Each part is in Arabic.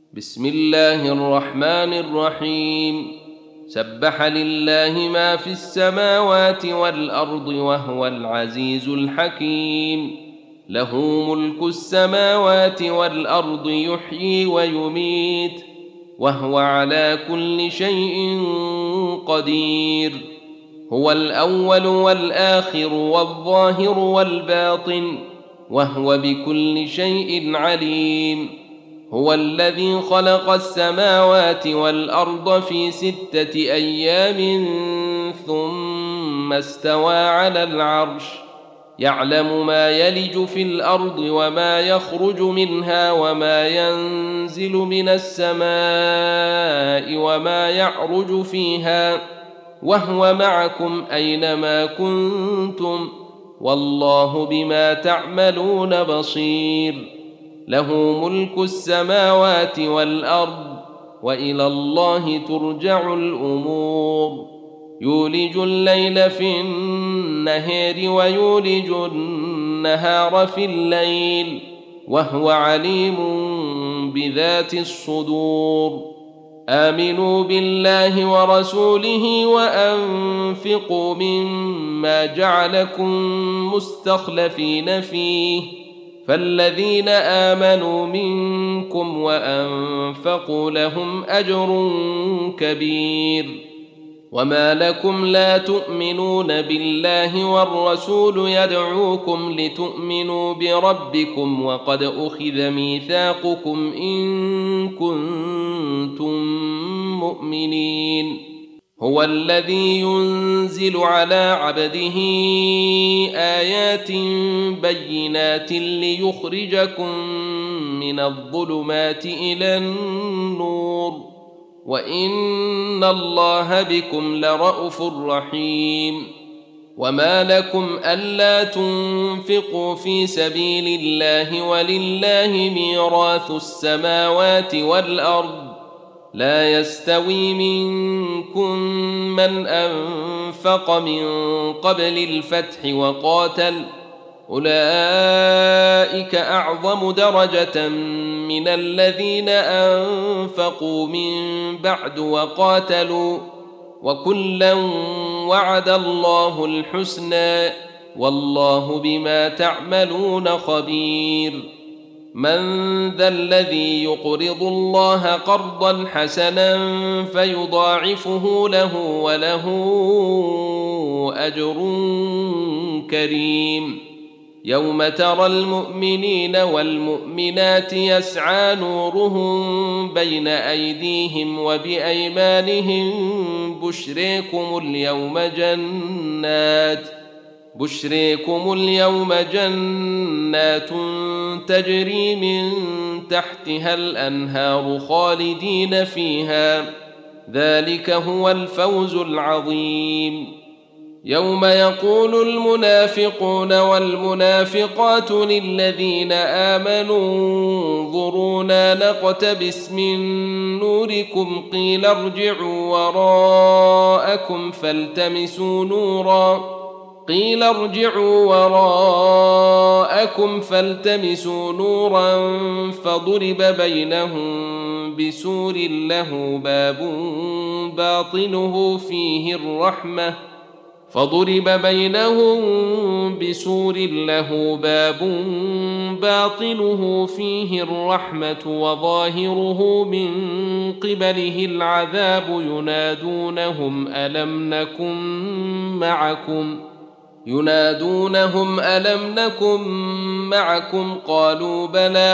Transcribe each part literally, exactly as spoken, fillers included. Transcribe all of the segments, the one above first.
بسم الله الرحمن الرحيم. سبح لله ما في السماوات والأرض وهو العزيز الحكيم. له ملك السماوات والأرض يحيي ويميت وهو على كل شيء قدير. هو الأول والآخر والظاهر والباطن وهو بكل شيء عليم. هو الذي خلق السماوات والأرض في ستة أيام ثم استوى على العرش، يعلم ما يلج في الأرض وما يخرج منها وما ينزل من السماء وما يعرج فيها، وهو معكم أينما كنتم والله بما تعملون بصير. له ملك السماوات والأرض وإلى الله ترجع الأمور. يولج الليل في النهار ويولج النهار في الليل وهو عليم بذات الصدور. آمنوا بالله ورسوله وأنفقوا مما جعلكم مستخلفين فيه، فالذين آمنوا منكم وأنفقوا لهم أجر كبير. وما لكم لا تؤمنون بالله والرسول يدعوكم لتؤمنوا بربكم وقد أخذ ميثاقكم إن كنتم مؤمنين. هو الذي ينزل على عبده آيات بينات ليخرجكم من الظلمات إلى النور وإن الله بكم لرءوف رحيم. وما لكم ألا تنفقوا في سبيل الله ولله ميراث السماوات والأرض، لا يستوي منكم من أنفق من قبل الفتح وقاتل، أولئك أعظم درجة من الذين أنفقوا من بعد وقاتلوا، وكلا وعد الله الحسنى والله بما تعملون خبير. من ذا الذي يقرض الله قرضا حسنا فيضاعفه له وله أجر كريم. يوم ترى المؤمنين والمؤمنات يسعى نورهم بين أيديهم وبأيمانهم بشريكم اليوم جنات بشريكم اليوم جنات تجري من تحتها الأنهار خالدين فيها، ذلك هو الفوز العظيم. يوم يقول المنافقون والمنافقات للذين آمنوا انظرونا نقتبس من نوركم قيل ارجعوا وراءكم فالتمسوا نورا قيل ارجعوا وراءكم فالتمسوا نورا فضرب بينهم بسور له باب باطنه فيه الرحمة فضرب بينهم بسور له باب باطنه فيه الرحمة وظاهره من قبله العذاب ينادونهم ألم نكن معكم ينادونهم ألم نكن معكم قالوا بلى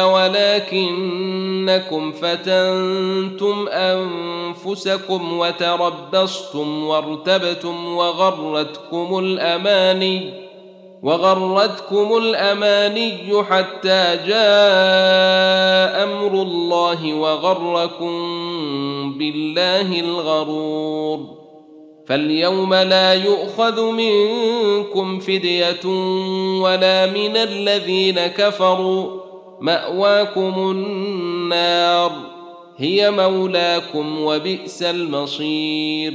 ولكنكم فتنتم أنفسكم وتربصتم وارتبتم وغرتكم الأماني وغرتكم الأماني حتى جاء أمر الله وغركم بالله الغرور. فاليوم لا يؤخذ منكم فدية ولا من الذين كفروا، مأواكم النار هي مولاكم وبئس المصير.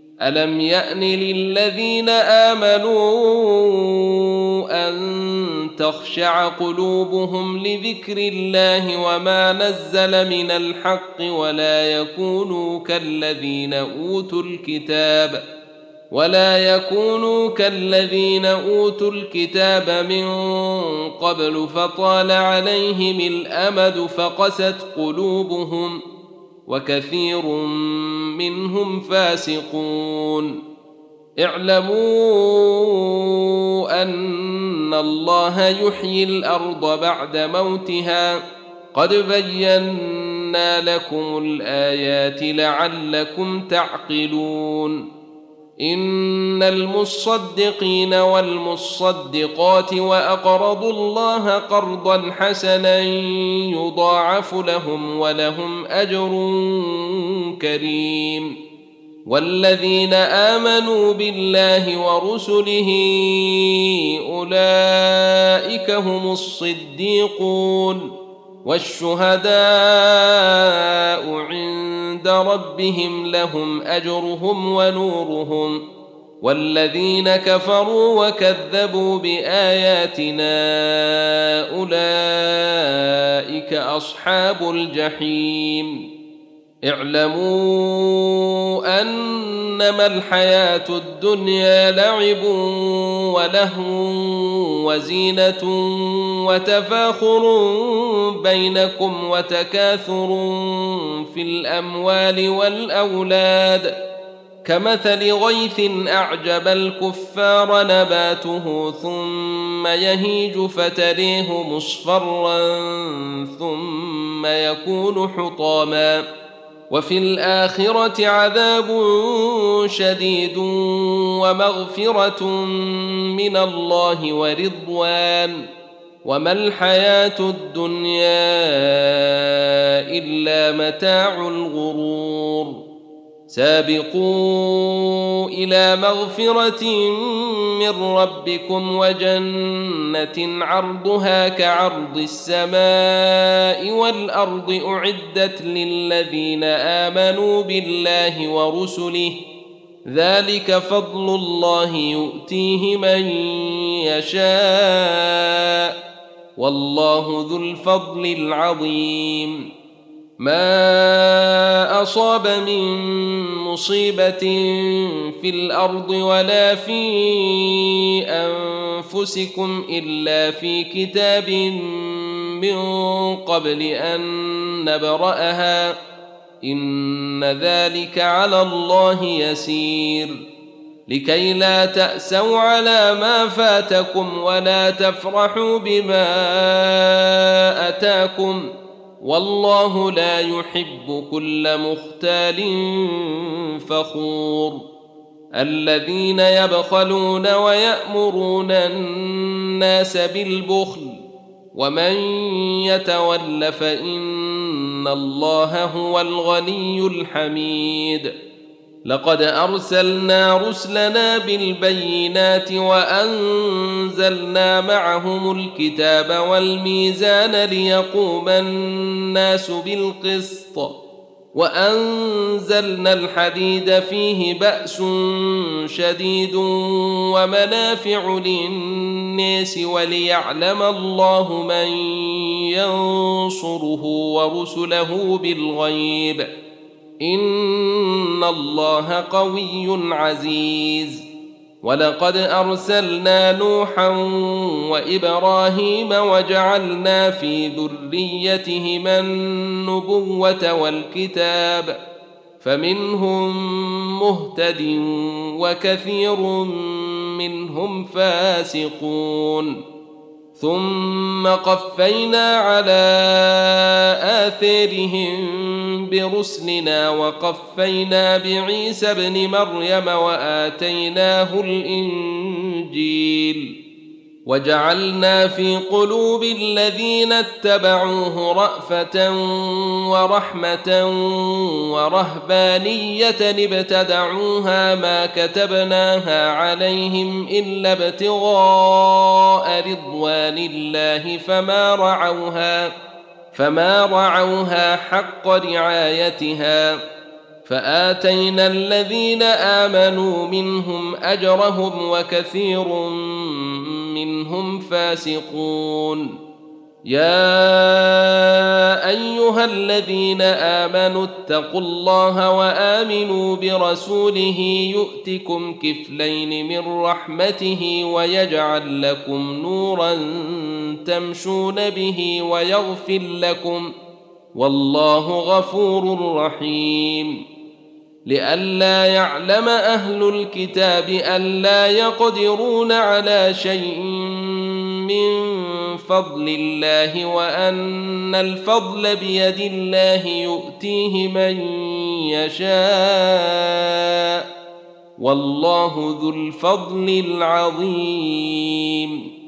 ألم يأن للذين آمنوا أن تخشع قلوبهم لذكر الله وما نزل من الحق ولا يكونوا كالذين أوتوا الكتاب ولا يكونوا كالذين أوتوا الكتاب من قبل فطال عليهم الأمد فقست قلوبهم وكثير منهم فاسقون. اعلموا أن الله يحيي الأرض بعد موتها قد بينا لكم الآيات لعلكم تعقلون. إن المصدقين والمصدقات وأقرضوا الله قرضا حسنا يضاعف لهم ولهم أجر كريم. والذين آمنوا بالله ورسله أولئك هم الصديقون والشهداء عند ربهم لهم أجرهم ونورهم. والذين كفروا وكذبوا بآياتنا أولئك أصحاب الجحيم. اعلموا أنما الحياة الدنيا لعب ولهو وزينة وتفاخر بينكم وتكاثر في الأموال والأولاد كمثل غيث أعجب الكفار نباته ثم يهيج فتريه مصفرا ثم يكون حطاما وفي الآخرة عذاب شديد ومغفرة من الله ورضوان وما الحياة الدنيا إلا متاع الغرور. سابقوا إلى مغفرة من ربكم وجنة عرضها كعرض السماء والأرض أعدت للذين آمنوا بالله ورسله ذلك فضل الله يؤتيه من يشاء والله ذو الفضل العظيم. ما أصاب من مصيبة في الأرض ولا في أنفسكم إلا في كتاب من قبل أن نبرأها إن ذلك على الله يسير. لكي لا تأسوا على ما فاتكم ولا تفرحوا بما أتاكم والله لا يحب كل مختال فخور. الذين يبخلون ويأمرون الناس بالبخل ومن يتول فإن الله هو الغني الحميد. لقد أرسلنا رسلنا بالبينات وأنزلنا معهم الكتاب والميزان ليقوم الناس بالقسط وأنزلنا الحديد فيه بأس شديد ومنافع للناس وليعلم الله من ينصره ورسله بالغيب إن الله قوي عزيز. ولقد أرسلنا نوحا وإبراهيم وجعلنا في ذريتهما النبوة والكتاب فمنهم مهتد وكثير منهم فاسقون. ثم قفينا على آثارهم برسلنا وقفينا بعيسى ابن مريم وآتيناه الإنجيل وجعلنا في قلوب الذين اتبعوه رأفة ورحمة ورهبانية ابتدعوها ما كتبناها عليهم إلا ابتغاء رضوان الله فما رعوها فما رعوها حق رعايتها فآتينا الذين آمنوا منهم أجرهم وكثير منهم فاسقون يا أيها الذين آمنوا اتقوا الله وآمنوا برسوله يؤتكم كفلين من رحمته ويجعل لكم نورا تمشون به ويغفر لكم والله غفور رحيم لئلا يعلم أهل الكتاب ألا يقدرون على شيء من فضل الله وأن الفضل بيد الله يؤتيه من يشاء والله ذو الفضل العظيم